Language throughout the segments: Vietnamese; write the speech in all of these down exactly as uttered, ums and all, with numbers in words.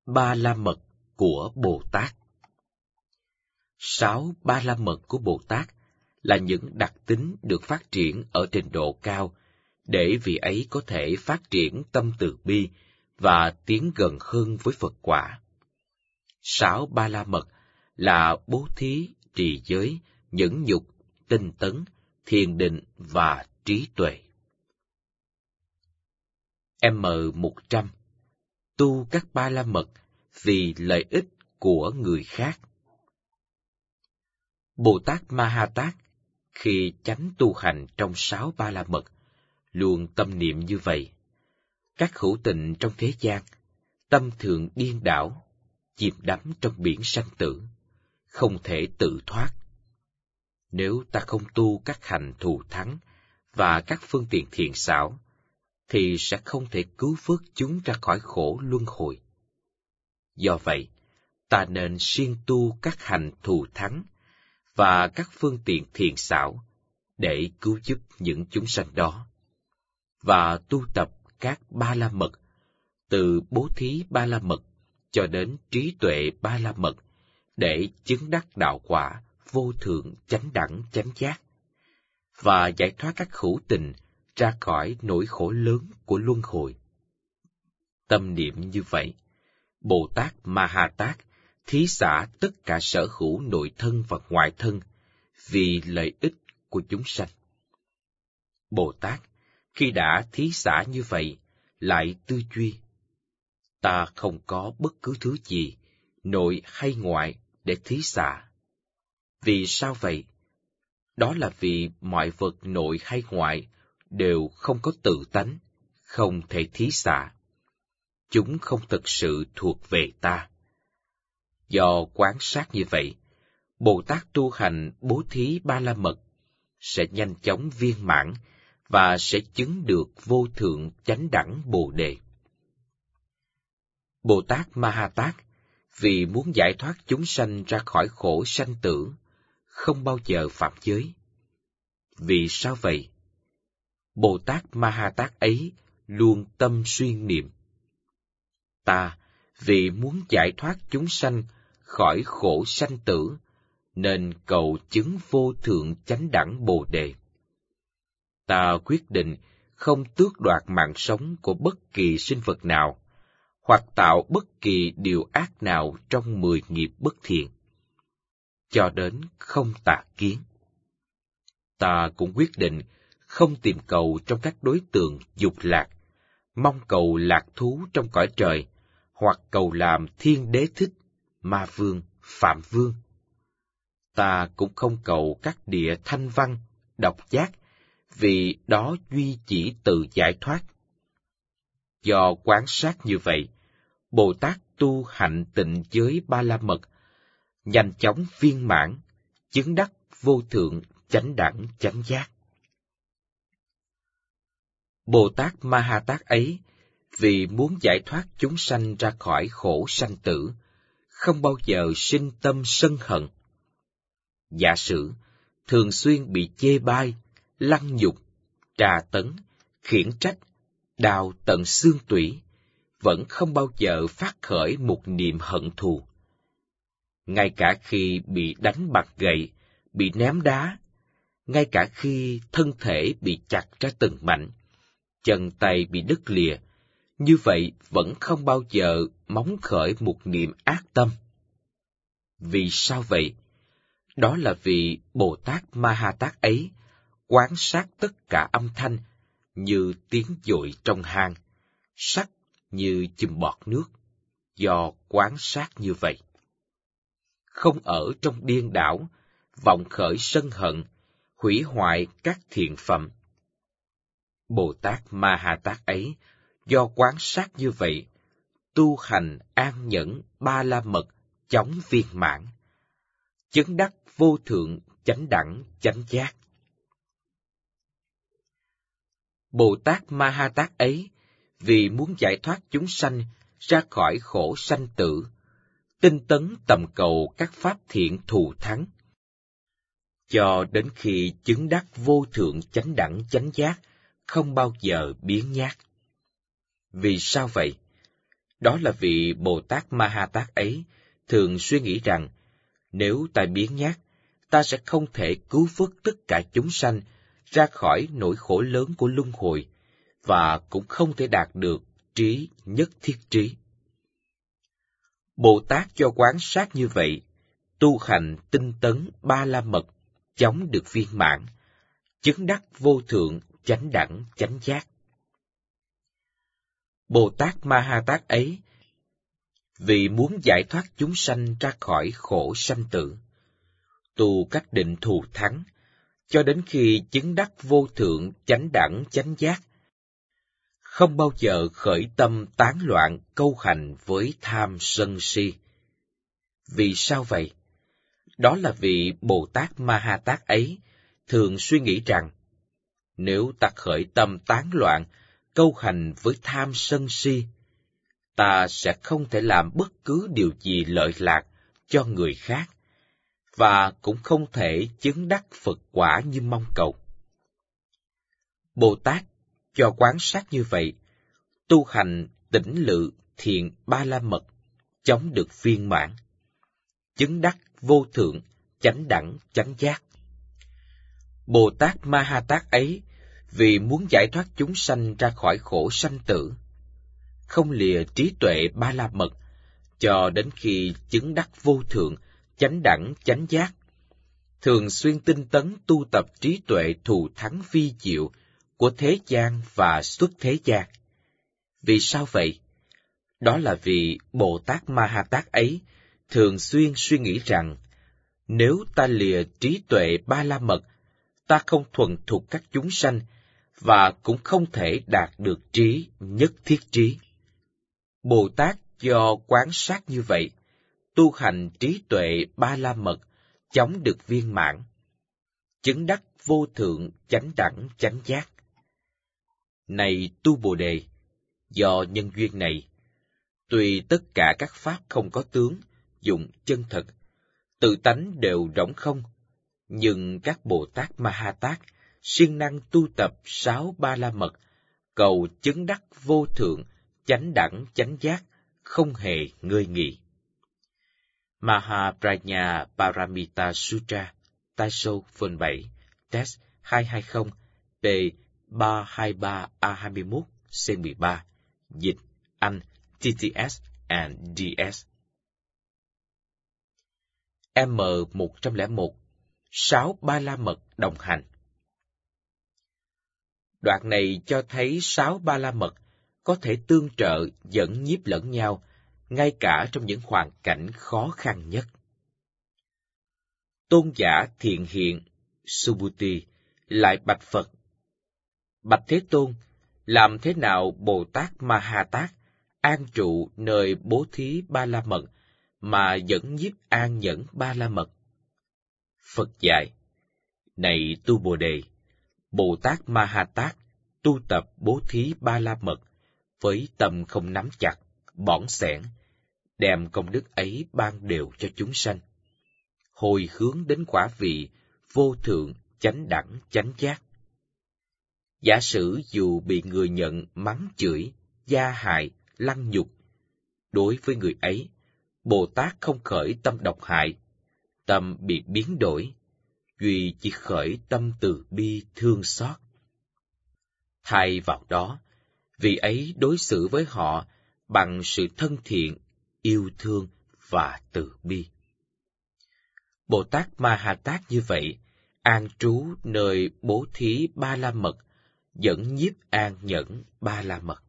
Ba la mật của Bồ Tát. Sáu ba la mật của Bồ Tát là những đặc tính được phát triển ở trình độ cao để vị ấy có thể phát triển tâm từ bi và tiến gần hơn với Phật quả. Sáu ba la mật là bố thí, trì giới, nhẫn nhục, tinh tấn, thiền định và trí tuệ. M một trăm. Tu các ba la mật vì lợi ích của người khác. Bồ Tát Ma Ha Tát khi chánh tu hành trong sáu ba la mật luôn tâm niệm như vậy: các hữu tình trong thế gian, tâm thường điên đảo, chìm đắm trong biển sanh tử, không thể tự thoát. Nếu ta không tu các hành thù thắng và các phương tiện thiện xảo, thì sẽ không thể cứu vớt chúng ra khỏi khổ luân hồi. Do vậy, ta nên siêng tu các hành thù thắng và các phương tiện thiện xảo để cứu giúp những chúng sanh đó, và tu tập các ba la mật, từ bố thí ba la mật cho đến trí tuệ ba la mật, để chứng đắc đạo quả vô thượng chánh đẳng chánh giác, và giải thoát các hữu tình ra khỏi nỗi khổ lớn của luân hồi. Tâm niệm như vậy, Bồ Tát Ma Ha Tát thí xả tất cả sở hữu nội thân và ngoại thân vì lợi ích của chúng sanh. Bồ Tát khi đã thí xả như vậy lại tư duy: ta không có bất cứ thứ gì, nội hay ngoại, để thí xả. Vì sao vậy? Đó là vì mọi vật nội hay ngoại đều không có tự tánh, không thể thí xả. Chúng không thực sự thuộc về ta. Do quán sát như vậy, Bồ Tát tu hành bố thí ba la mật sẽ nhanh chóng viên mãn và sẽ chứng được vô thượng chánh đẳng Bồ Đề. Bồ Tát Ma Ha Tát vì muốn giải thoát chúng sanh ra khỏi khổ sanh tử, không bao giờ phạm giới. Vì sao vậy? Bồ Tát Ma Ha Tát ấy luôn tâm xuyên niệm: ta vì muốn giải thoát chúng sanh khỏi khổ sanh tử, nên cầu chứng vô thượng chánh đẳng Bồ Đề. Ta quyết định không tước đoạt mạng sống của bất kỳ sinh vật nào, hoặc tạo bất kỳ điều ác nào trong mười nghiệp bất thiện, cho đến không tà kiến. Ta cũng quyết định không tìm cầu trong các đối tượng dục lạc, mong cầu lạc thú trong cõi trời, hoặc cầu làm thiên đế thích, ma vương, phạm vương. Ta cũng không cầu các địa thanh văn, độc giác, vì đó duy chỉ tự giải thoát. Do quán sát như vậy, Bồ Tát tu hạnh tịnh giới ba la mật, nhanh chóng viên mãn, chứng đắc vô thượng chánh đẳng chánh giác. Bồ Tát Ma Ha Tát ấy vì muốn giải thoát chúng sanh ra khỏi khổ sanh tử, không bao giờ sinh tâm sân hận. Giả sử thường xuyên bị chê bai, lăng nhục, trà tấn, khiển trách, đào tận xương tủy, vẫn không bao giờ phát khởi một niệm hận thù. Ngay cả khi bị đánh bạc gậy, bị ném đá, ngay cả khi thân thể bị chặt ra từng mảnh, chân tay bị đứt lìa, như vậy vẫn không bao giờ móng khởi một niệm ác tâm. Vì sao vậy? Đó là vì Bồ Tát Ma Ha Tát ấy quán sát tất cả âm thanh như tiếng dội trong hang, sắc như chùm bọt nước, do quán sát như vậy. Không ở trong điên đảo, vọng khởi sân hận, hủy hoại các thiện phẩm. Bồ Tát Ma Ha Tát ấy do quán sát như vậy, tu hành an nhẫn ba la mật chóng viên mãn, chứng đắc vô thượng chánh đẳng chánh giác. Bồ Tát Ma Ha Tát ấy vì muốn giải thoát chúng sanh ra khỏi khổ sanh tử, tinh tấn tầm cầu các pháp thiện thù thắng, cho đến khi chứng đắc vô thượng chánh đẳng chánh giác, không bao giờ biếng nhác. Vì sao vậy? Đó là vì Bồ Tát Ma Ha Tát ấy thường suy nghĩ rằng, nếu ta biếng nhác, ta sẽ không thể cứu vớt tất cả chúng sanh ra khỏi nỗi khổ lớn của luân hồi, và cũng không thể đạt được trí nhất thiết trí. Bồ Tát cho quán sát như vậy, tu hành tinh tấn ba la mật, chóng được viên mãn, chứng đắc vô thượng chánh đẳng chánh giác. Bồ Tát Ma Ha Tát ấy, vì muốn giải thoát chúng sanh ra khỏi khổ sanh tử, tu cách định thù thắng, cho đến khi chứng đắc vô thượng chánh đẳng chánh giác, không bao giờ khởi tâm tán loạn câu hành với tham sân si. Vì sao vậy? Đó là vì Bồ Tát Ma Ha Tát ấy thường suy nghĩ rằng, nếu ta khởi tâm tán loạn câu hành với tham sân si, ta sẽ không thể làm bất cứ điều gì lợi lạc cho người khác, và cũng không thể chứng đắc Phật quả như mong cầu. Bồ Tát cho quán sát như vậy, tu hành tĩnh lự thiện ba la mật, chóng được viên mãn, chứng đắc vô thượng chánh đẳng chánh giác. Bồ Tát Ma Ha Tát ấy, vì muốn giải thoát chúng sanh ra khỏi khổ sanh tử, không lìa trí tuệ ba la mật, cho đến khi chứng đắc vô thượng chánh đẳng chánh giác, thường xuyên tinh tấn tu tập trí tuệ thù thắng vi diệu của thế gian và xuất thế gian. Vì sao vậy? Đó là vì Bồ Tát Ma Ha Tát ấy thường xuyên suy nghĩ rằng, nếu ta lìa trí tuệ ba la mật, ta không thuần thục các chúng sanh, và cũng không thể đạt được trí nhất thiết trí. Bồ Tát do quán sát như vậy, tu hành trí tuệ ba la mật, chóng được viên mãn, chứng đắc vô thượng chánh đẳng chánh giác. Này tu Bồ Đề, do nhân duyên này, tuy tất cả các pháp không có tướng, dụng chân thật, tự tánh đều rỗng không, nhưng các Bồ Tát Ma Ha Tát siêng năng tu tập sáu ba la mật, cầu chứng đắc vô thượng chánh đẳng chánh giác, không hề ngơi nghỉ. Mahaprajna Paramita Sutra, Tai Sô phần bảy, Test hai hai không, P ba hai ba A hai mốt, C mười ba, dịch, Anh, T T S and D S. M một không một, sáu ba la mật đồng hành. Đoạn này cho thấy sáu ba la mật có thể tương trợ dẫn nhiếp lẫn nhau, ngay cả trong những hoàn cảnh khó khăn nhất. Tôn giả Thiện Hiện Subhuti lại bạch Phật: Bạch Thế Tôn, làm thế nào Bồ Tát Ma Ha Tát an trụ nơi bố thí ba la mật mà dẫn nhiếp an nhẫn ba la mật? Phật dạy: Này tu Bồ Đề, Bồ Tát Ma Ha Tát tu tập bố thí ba la mật với tâm không nắm chặt, bỏng xẻn, đem công đức ấy ban đều cho chúng sanh, hồi hướng đến quả vị vô thượng chánh đẳng chánh giác. Giả sử dù bị người nhận mắng chửi, gia hại, lăng nhục, đối với người ấy, Bồ Tát không khởi tâm độc hại, tâm bị biến đổi, duy chỉ khởi tâm từ bi thương xót. Thay vào đó, vị ấy đối xử với họ bằng sự thân thiện, yêu thương và từ bi. Bồ Tát Ma Ha Tát như vậy, an trú nơi bố thí ba la mật, dẫn nhiếp an nhẫn ba la mật.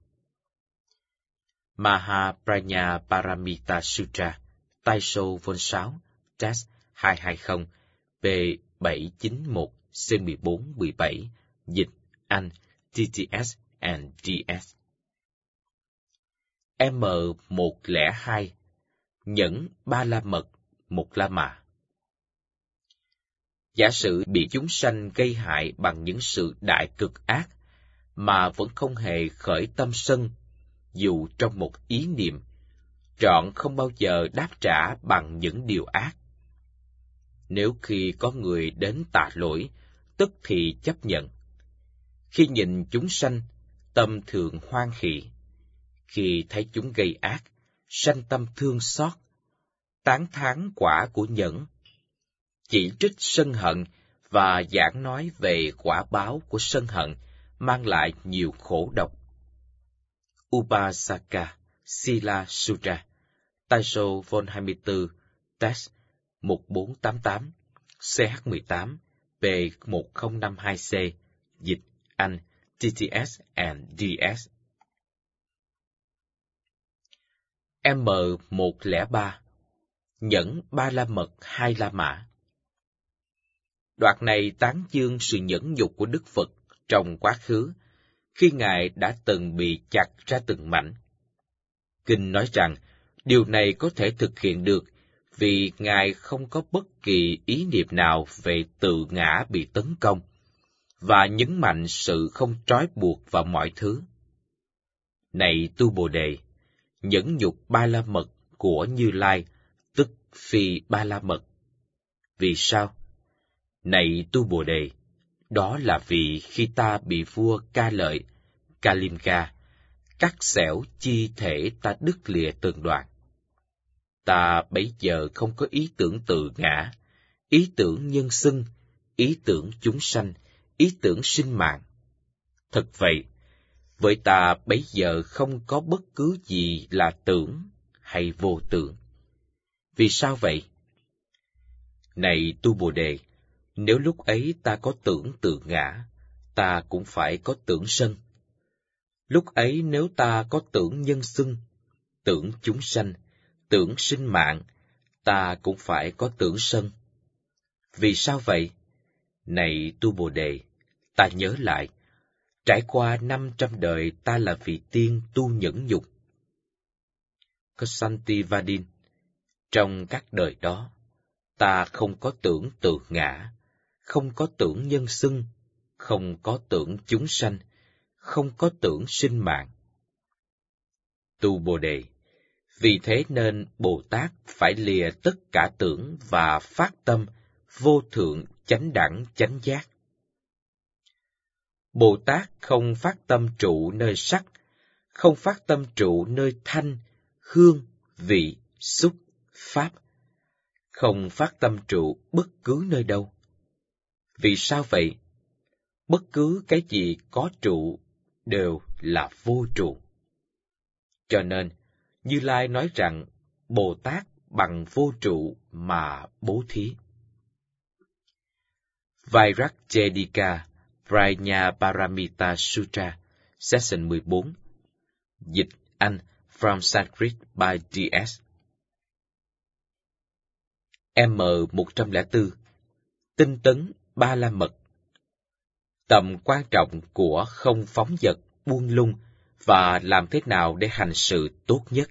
Mahaprajna Paramita Sutra, Tai Sô Vol sáu, Test hai hai không, P bảy chín một, C mười bốn mười bảy, dịch, Anh, T T S and D S. M một không hai, nhẫn ba la mật, một la mã. Giả sử bị chúng sanh gây hại bằng những sự đại cực ác, mà vẫn không hề khởi tâm sân, dù trong một ý niệm, trọn không bao giờ đáp trả bằng những điều ác. Nếu khi có người đến tạ lỗi, tức thì chấp nhận. Khi nhìn chúng sanh, tâm thường hoan hỷ. khi thấy chúng gây ác, sanh tâm thương xót, tán thán quả của nhẫn, chỉ trích sân hận và giảng nói về quả báo của sân hận mang lại nhiều khổ độc. Upasaka Sila Sutra, Taisho Vol hai mươi tư, Text một bốn tám tám, C H mười tám, P một không năm hai C, dịch Anh, T T S and D S. M một không ba, Nhẫn Ba La Mật Hai La Mã. Đoạn này tán dương sự nhẫn nhục của Đức Phật trong quá khứ, khi Ngài đã từng bị chặt ra từng mảnh. Kinh nói rằng, điều này có thể thực hiện được vì Ngài không có bất kỳ ý niệm nào về tự ngã bị tấn công, và nhấn mạnh sự không trói buộc vào mọi thứ. Này tu Bồ Đề, nhẫn nhục Ba La Mật của Như Lai, tức Phi Ba La Mật. Vì sao? Này tu Bồ Đề, đó là vì khi ta bị vua Ca Lợi, Kalimka, cắt xẻo chi thể ta đứt lìa từng đoạn. Ta bấy giờ không có ý tưởng tự ngã, ý tưởng nhân xưng, ý tưởng chúng sanh, ý tưởng sinh mạng. Thật vậy, với ta bấy giờ không có bất cứ gì là tưởng hay vô tưởng. Vì sao vậy? Này tu Bồ Đề, nếu lúc ấy ta có tưởng tự ngã, ta cũng phải có tưởng sân. Lúc ấy nếu ta có tưởng nhân xưng, tưởng chúng sanh, tưởng sinh mạng, ta cũng phải có tưởng sân. Vì sao vậy? Này tu Bồ Đề, ta nhớ lại, trải qua năm trăm đời ta là vị tiên tu nhẫn nhục. Ksantivadin, trong các đời đó, ta không có tưởng tự ngã, không có tưởng nhân xưng, không có tưởng chúng sanh, không có tưởng sinh mạng. Tu Bồ Đề, vì thế nên Bồ Tát phải lìa tất cả tưởng và phát tâm vô thượng chánh đẳng chánh giác. Bồ Tát không phát tâm trụ nơi sắc, không phát tâm trụ nơi thanh, hương, vị, xúc, pháp, không phát tâm trụ bất cứ nơi đâu. Vì sao vậy? Bất cứ cái gì có trụ đều là vô trụ. Cho nên, Như Lai nói rằng Bồ Tát bằng vô trụ mà bố thí. Vairagjedika Prajnaparamita Sutra, Section mười bốn, dịch Anh, from Sanskrit by D S. M một không bốn, Tinh tấn Ba La Mật. Tầm quan trọng của không phóng dật, buông lung và làm thế nào để hành sự tốt nhất.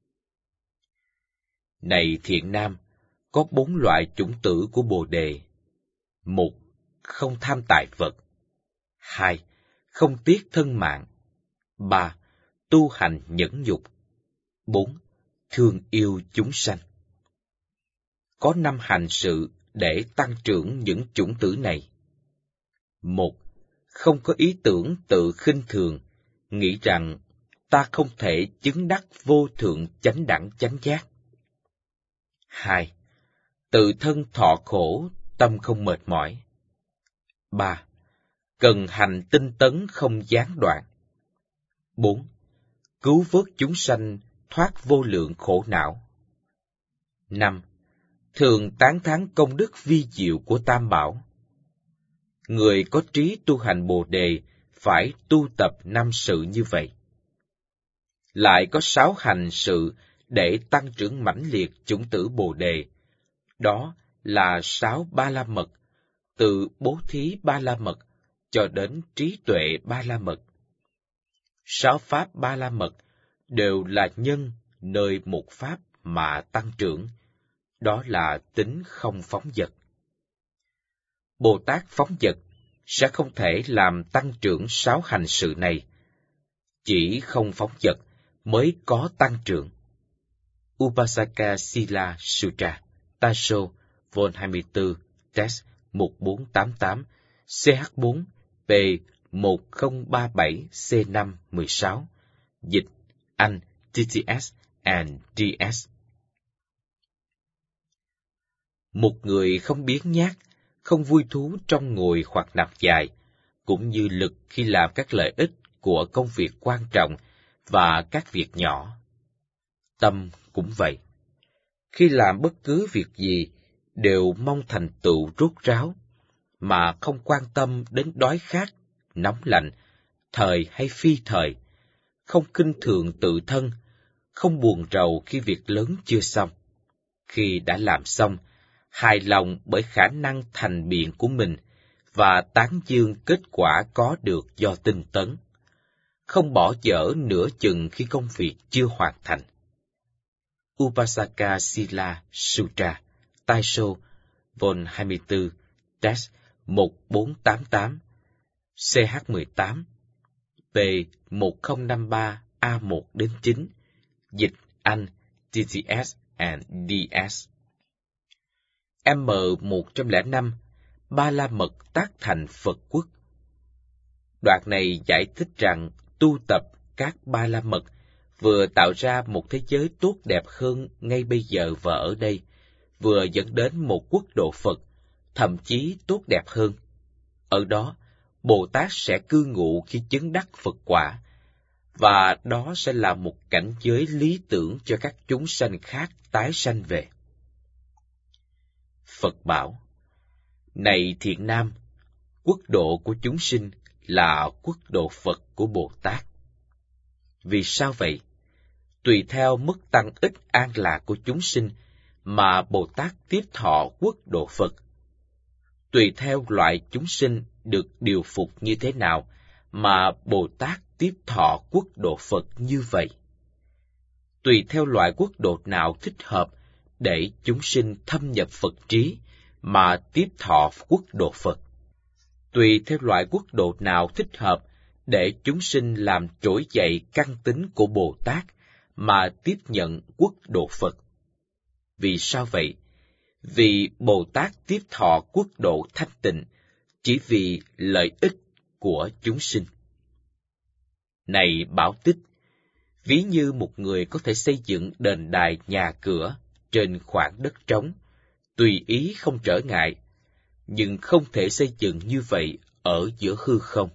Này thiện nam, có bốn loại chủng tử của Bồ Đề. Một, không tham tài vật. Hai, không tiếc thân mạng. Ba, tu hành nhẫn nhục. Bốn, thương yêu chúng sanh. Có năm hành sự để tăng trưởng những chủng tử này. Một, không có ý tưởng tự khinh thường, nghĩ rằng ta không thể chứng đắc vô thượng chánh đẳng chánh giác. Hai, tự thân thọ khổ, tâm không mệt mỏi. Ba, cần hành tinh tấn không gián đoạn. Bốn, cứu vớt chúng sanh thoát vô lượng khổ não. Năm, thường tán thán công đức vi diệu của Tam Bảo. Người có trí tu hành Bồ Đề phải tu tập năm sự như vậy. Lại có sáu hành sự để tăng trưởng mãnh liệt chủng tử Bồ Đề. Đó là sáu Ba La Mật, từ bố thí Ba La Mật cho đến trí tuệ Ba La Mật. Sáu pháp Ba La Mật đều là nhân nơi một pháp mà tăng trưởng. Đó là tính không phóng dật. Bồ Tát phóng dật sẽ không thể làm tăng trưởng sáu hành sự này. Chỉ không phóng dật mới có tăng trưởng. Upasaka Sila Sutra, Taisho, Vol hai mươi tư, Text một bốn tám tám, C H bốn, P một không ba bảy C năm mười sáu, dịch anh, tê tê ét and đê ét. Một người không biếng nhác, không vui thú trong ngồi hoặc nằm dài, cũng như lực khi làm các lợi ích của công việc quan trọng và các việc nhỏ. Tâm cũng vậy. Khi làm bất cứ việc gì, đều mong thành tựu rốt ráo, mà không quan tâm đến đói khát, nóng lạnh, thời hay phi thời, không khinh thường tự thân, không buồn rầu khi việc lớn chưa xong. Khi đã làm xong, hài lòng bởi khả năng thành biện của mình và tán dương kết quả có được do tinh tấn, không bỏ dở nửa chừng khi công việc chưa hoàn thành. Upasaka Sila Sutra, Taisho, Vol hai mươi tư, Dash một bốn tám tám, C H mười tám, P một không năm ba A một đến chín, dịch Anh, tê tê ét and đê ét. M một không năm, Ba La Mật tác thành Phật quốc. Đoạn này giải thích rằng tu tập các Ba La Mật vừa tạo ra một thế giới tốt đẹp hơn ngay bây giờ và ở đây, vừa dẫn đến một quốc độ Phật, thậm chí tốt đẹp hơn. Ở đó, Bồ Tát sẽ cư ngụ khi chứng đắc Phật quả, và đó sẽ là một cảnh giới lý tưởng cho các chúng sanh khác tái sanh về. Phật bảo: Này thiện nam, quốc độ của chúng sinh là quốc độ Phật của Bồ Tát. Vì sao vậy? Tùy theo mức tăng ít an lạc của chúng sinh mà Bồ Tát tiếp thọ quốc độ Phật. Tùy theo loại chúng sinh được điều phục như thế nào mà Bồ Tát tiếp thọ quốc độ Phật như vậy. Tùy theo loại quốc độ nào thích hợp để chúng sinh thâm nhập Phật trí mà tiếp thọ quốc độ Phật. Tùy theo loại quốc độ nào thích hợp để chúng sinh làm trỗi dậy căn tính của Bồ Tát mà tiếp nhận quốc độ Phật. Vì sao vậy? Vì Bồ Tát tiếp thọ quốc độ thanh tịnh chỉ vì lợi ích của chúng sinh. Này Bảo Tích, ví như một người có thể xây dựng đền đài nhà cửa trên khoảng đất trống, tùy ý không trở ngại, nhưng không thể xây dựng như vậy ở giữa hư không.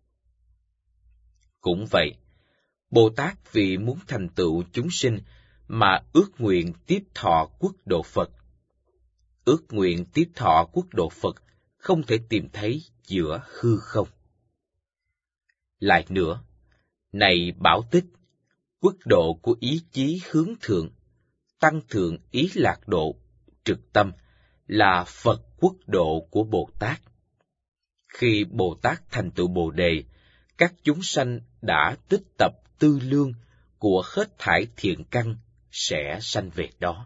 Cũng vậy, Bồ Tát vì muốn thành tựu chúng sinh mà ước nguyện tiếp thọ quốc độ Phật. Ước nguyện tiếp thọ quốc độ Phật không thể tìm thấy giữa hư không. Lại nữa, này Bảo Tích, quốc độ của ý chí hướng thượng, tăng thượng ý lạc độ, trực tâm, là Phật quốc độ của Bồ Tát. Khi Bồ Tát thành tựu Bồ Đề, các chúng sanh đã tích tập tư lương của hết thảy thiện căn sẽ sanh về đó.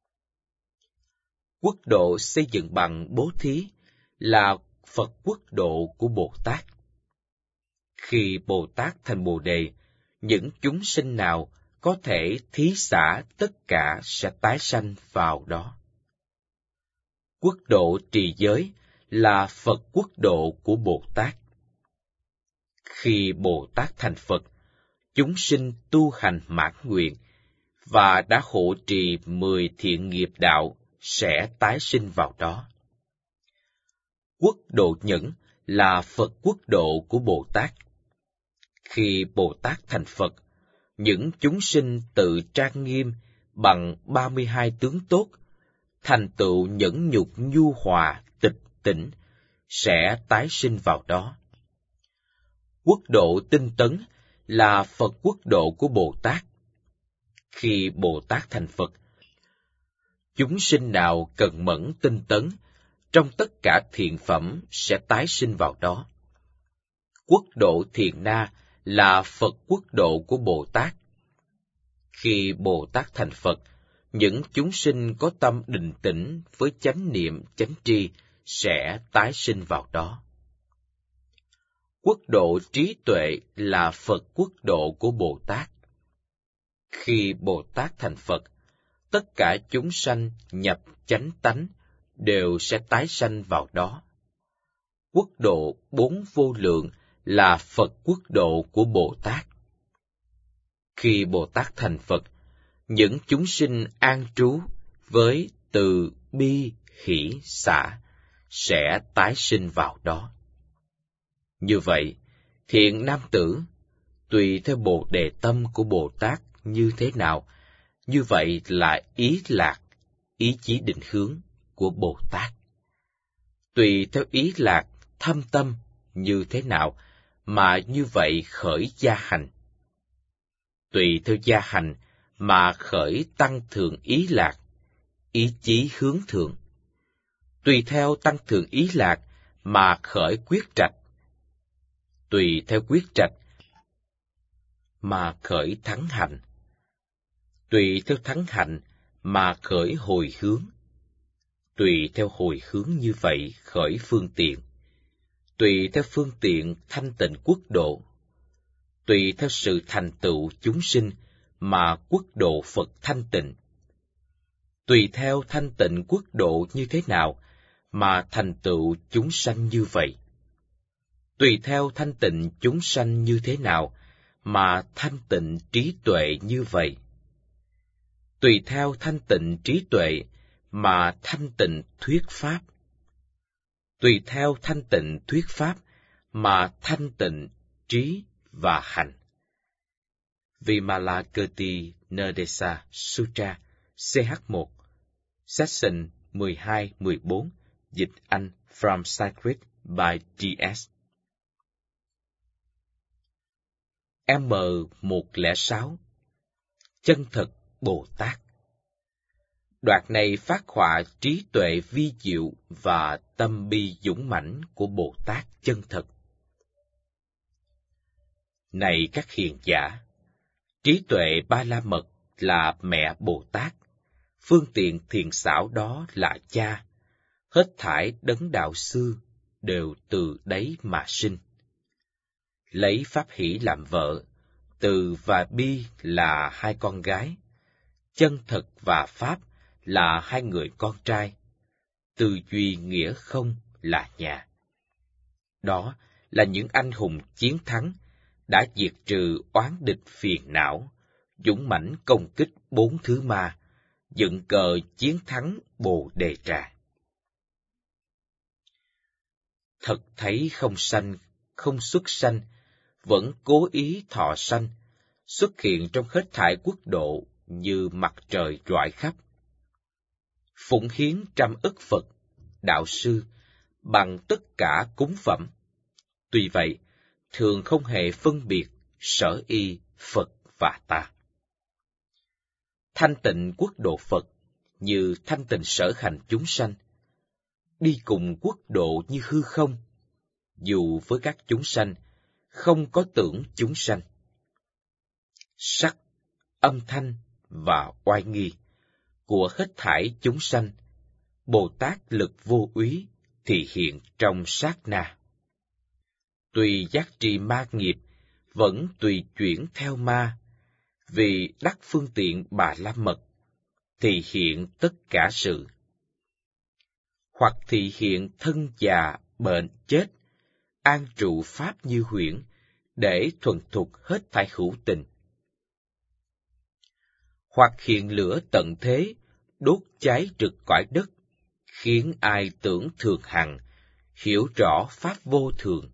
Quốc độ xây dựng bằng bố thí là Phật quốc độ của Bồ Tát. Khi Bồ Tát thành Bồ Đề, những chúng sinh nào có thể thí xả tất cả sẽ tái sanh vào đó. Quốc độ trì giới là Phật quốc độ của Bồ Tát. Khi Bồ Tát thành Phật, chúng sinh tu hành mãn nguyện và đã hộ trì mười thiện nghiệp đạo sẽ tái sinh vào đó. Quốc độ nhẫn là Phật quốc độ của Bồ Tát. Khi Bồ Tát thành Phật, những chúng sinh tự trang nghiêm bằng ba mươi hai tướng tốt, thành tựu nhẫn nhục nhu hòa tịch tỉnh, sẽ tái sinh vào đó. Quốc độ tinh tấn là Phật quốc độ của Bồ Tát. Khi Bồ Tát thành Phật, chúng sinh nào cần mẫn tinh tấn, trong tất cả thiện phẩm sẽ tái sinh vào đó. Quốc độ thiện na là Phật quốc độ của Bồ Tát. Khi Bồ Tát thành Phật, những chúng sinh có tâm định tĩnh với chánh niệm chánh tri sẽ tái sinh vào đó. Quốc độ trí tuệ là Phật quốc độ của Bồ Tát. Khi Bồ Tát thành Phật, tất cả chúng sanh nhập chánh tánh đều sẽ tái sanh vào đó. Quốc độ bốn vô lượng là Phật quốc độ của Bồ Tát. Khi Bồ Tát thành Phật, những chúng sinh an trú với từ bi hỷ xả sẽ tái sinh vào đó. Như vậy, thiện nam tử, tùy theo Bồ Đề tâm của Bồ Tát như thế nào, như vậy là ý lạc, ý chí định hướng của Bồ Tát. Tùy theo ý lạc, thâm tâm như thế nào, mà như vậy khởi gia hành. Tùy theo gia hành mà khởi tăng thượng ý lạc, ý chí hướng thượng. Tùy theo tăng thượng ý lạc mà khởi quyết trạch. Tùy theo quyết trạch mà khởi thắng hạnh. Tùy theo thắng hạnh mà khởi hồi hướng. Tùy theo hồi hướng như vậy khởi phương tiện. Tùy theo phương tiện thanh tịnh quốc độ. Tùy theo sự thành tựu chúng sinh mà quốc độ Phật thanh tịnh. Tùy theo thanh tịnh quốc độ như thế nào mà thành tựu chúng sanh như vậy. Tùy theo thanh tịnh chúng sanh như thế nào mà thanh tịnh trí tuệ như vậy. Tùy theo thanh tịnh trí tuệ mà thanh tịnh thuyết pháp. Tùy theo thanh tịnh thuyết pháp mà thanh tịnh trí và hành. Vimalakirti Nadesa Sutra C H một Section mười hai mười bốn Dịch Anh From Sanskrit by D S M một không sáu Chân thật Bồ Tát. Đoạn này phát họa trí tuệ vi diệu và tâm bi dũng mãnh của Bồ Tát chân thật. Này các hiền giả, trí tuệ Ba La Mật là mẹ Bồ Tát, phương tiện thiền xảo đó là cha, hết thảy đấng đạo sư đều từ đấy mà sinh. Lấy pháp hỷ làm vợ, từ và bi là hai con gái, chân thật và pháp là hai người con trai, tư duy nghĩa không là nhà. Đó là những anh hùng chiến thắng, đã diệt trừ oán địch phiền não, dũng mãnh công kích bốn thứ ma, dựng cờ chiến thắng Bồ Đề Trà. Thật thấy không sanh, không xuất sanh, vẫn cố ý thọ sanh, xuất hiện trong hết thảy quốc độ như mặt trời rọi khắp. Phụng hiến trăm ức Phật, đạo sư, bằng tất cả cúng phẩm. Tuy vậy, thường không hề phân biệt sở y Phật và ta. Thanh tịnh quốc độ Phật như thanh tịnh sở hành chúng sanh, đi cùng quốc độ như hư không, dù với các chúng sanh, không có tưởng chúng sanh. Sắc, âm thanh và oai nghi của hết thảy chúng sanh, Bồ Tát lực vô úy thì hiện trong sát na. Tùy giác trì ma nghiệp, vẫn tùy chuyển theo ma, vì đắc phương tiện Bà La Mật, thì hiện tất cả sự. Hoặc thì hiện thân già, bệnh, chết, an trụ pháp như huyễn, để thuần thục hết thảy hữu tình. Hoặc hiện lửa tận thế, đốt cháy trực cõi đất, khiến ai tưởng thường hằng, hiểu rõ pháp vô thường.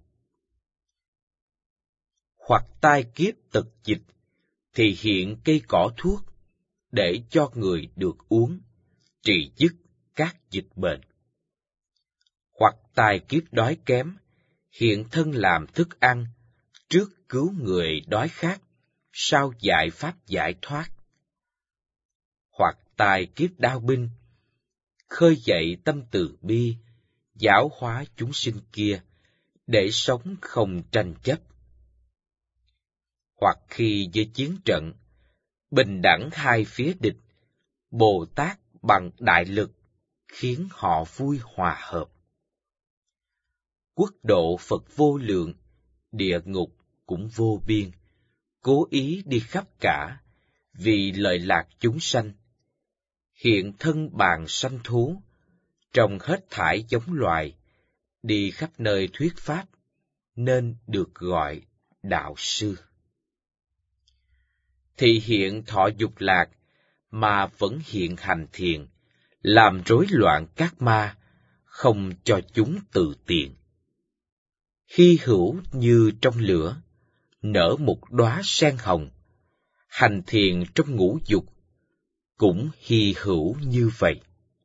Hoặc tai kiếp tật dịch, thì hiện cây cỏ thuốc, để cho người được uống, trị dứt các dịch bệnh. Hoặc tai kiếp đói kém, hiện thân làm thức ăn, trước cứu người đói khát, sau dạy pháp giải thoát. Hoặc tai kiếp đao binh, khơi dậy tâm từ bi, giáo hóa chúng sinh kia, để sống không tranh chấp. Hoặc khi với chiến trận, bình đẳng hai phía địch, Bồ Tát bằng đại lực, khiến họ vui hòa hợp. Quốc độ Phật vô lượng, địa ngục cũng vô biên, cố ý đi khắp cả, vì lợi lạc chúng sanh. Hiện thân bàn sanh thú, trồng hết thải giống loài, đi khắp nơi thuyết pháp, nên được gọi đạo sư. thì hiện thọ dục lạc, mà vẫn hiện hành thiền, làm rối loạn các ma, không cho chúng tự tiện. Hy hữu như trong lửa, nở một đóa sen hồng, hành thiền trong ngũ dục, cũng hy hữu như vậy.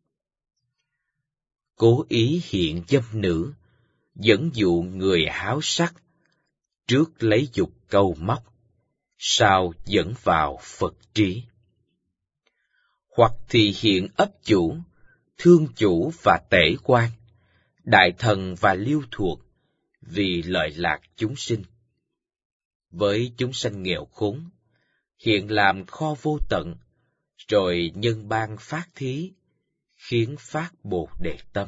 Cố ý hiện dâm nữ, dẫn dụ người háo sắc, trước lấy dục câu móc, sau dẫn vào Phật trí. Hoặc thì hiện ấp chủ, thương chủ và tể quan, đại thần và liêu thuộc, vì lợi lạc chúng sinh. Với chúng sanh nghèo khốn, hiện làm kho vô tận, rồi nhân ban phát thí, khiến phát Bồ Đề tâm.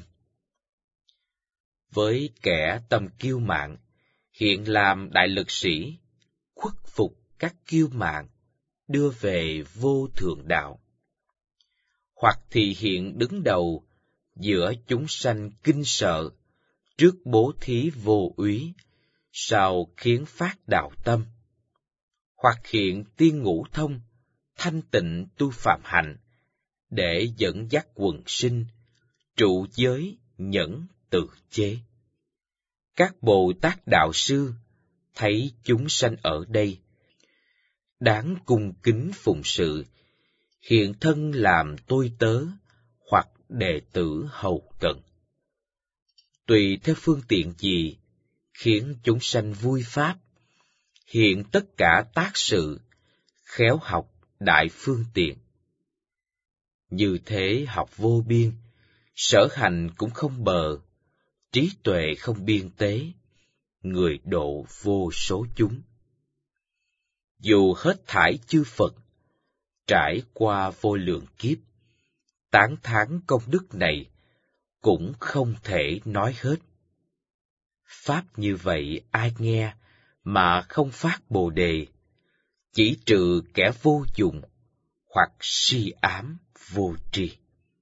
Với kẻ tâm kiêu mạn, hiện làm đại lực sĩ, khuất phục các kiêu mạn, đưa về vô thượng đạo. Hoặc thì hiện đứng đầu, giữa chúng sanh kinh sợ, trước bố thí vô úy, sau khiến phát đạo tâm. Hoặc hiện tiên ngũ thông, thanh tịnh tu phạm hạnh, để dẫn dắt quần sinh, trụ giới, nhẫn, tự chế. Các Bồ Tát đạo sư, thấy chúng sanh ở đây, đáng cung kính phụng sự, hiện thân làm tôi tớ, hoặc đệ tử hầu cận. Tùy theo phương tiện gì, khiến chúng sanh vui pháp, hiện tất cả tác sự, khéo học đại phương tiện. Như thế học vô biên, sở hành cũng không bờ, trí tuệ không biên tế, người độ vô số chúng. Dù hết thảy chư Phật, trải qua vô lượng kiếp, tán thán công đức này, cũng không thể nói hết. Pháp như vậy ai nghe, mà không phát Bồ Đề, chỉ trừ kẻ vô dụng, hoặc si ám vô tri.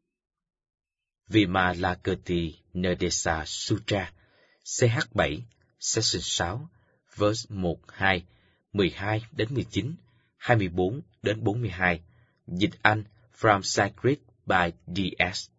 Vimalakirti Nadesa Sutra, C H bảy, Section sáu, verse một, hai, mười hai đến mười chín, hai mươi bốn đến bốn mươi hai. Dịch Anh from Sanskrit by D S